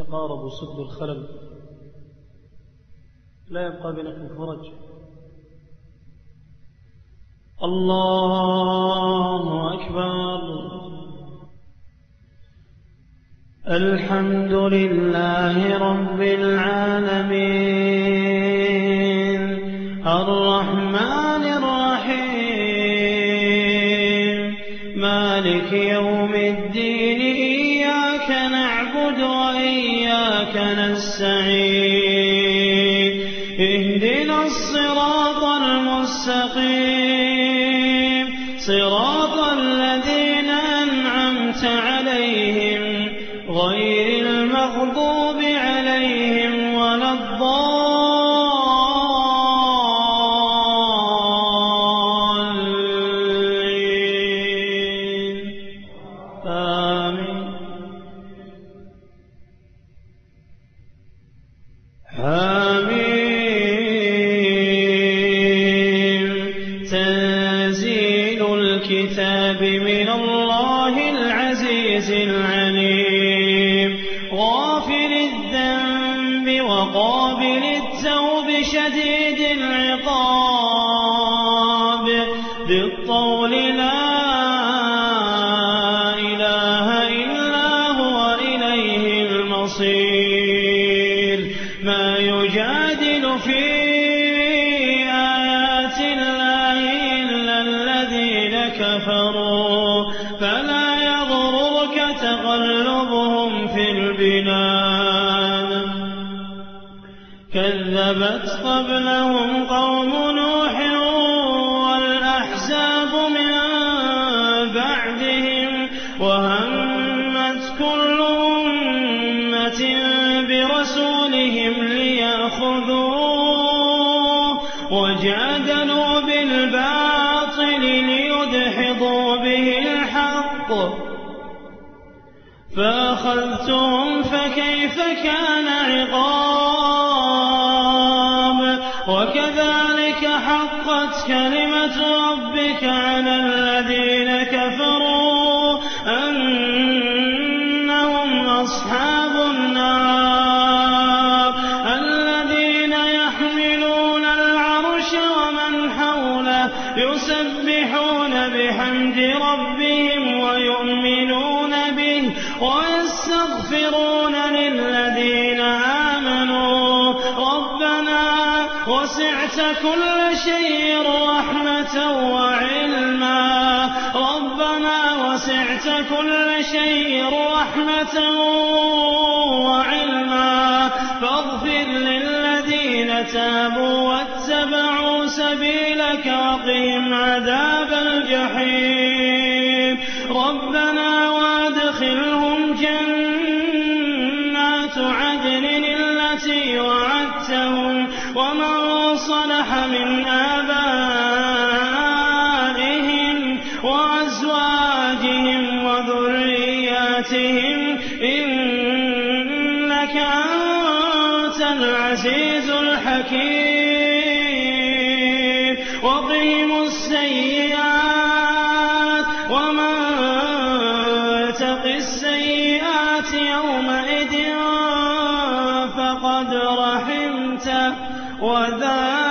يتقارب سد الخلل لا يبقى بينكم فرج. الله أكبر. الحمد لله رب العالمين الرحمن الرحيم مالك يوم الدين إياك نعبد وإياك نستعين اهدنا الصراط المستقيم صراط الذين أنعمت عليهم غير المغضوب عليهم ولا الضالين آمين. حميم تنزيل الكتاب من الله العزيز العليم غافر الذنب وقابل التوب شديد العقاب بالطول لا إله إلا هو إليه المصير ما يجادل في آيات الله إلا الذين كفروا فلا يغررك تقلبهم في البلاد كذبت قبلهم قوم نوح والأحزاب من بعدهم وهمت كل أمة برسولهم ليأخذوه وجادلوا بالباطل ليدحضوا به الحق فأخذتهم فكيف كان عقاب وكذلك حقت كلمة ربك على الذين كفروا أنهم أصحاب النار الذين يحملون العرش ومن حوله يسبحون بحمد ربهم ويؤمنون به ويستغفرون للذين آمنوا ربنا وسعت كل شيء رحمة وعلما ربنا وسعت كل شيء رحمة وعلما فاغفر للذين تابوا واتبعوا سبيلك وقهم عذاب الجحيم ربنا وادخلهم جنات عدن التي وعدتهم ومن صلح من آبائهم وأزواجهم وذرياتهم إنك أنت العزيز الحكيم وقهم السيئات ومن تق السيئات يومئذ فقد رحمته وذلك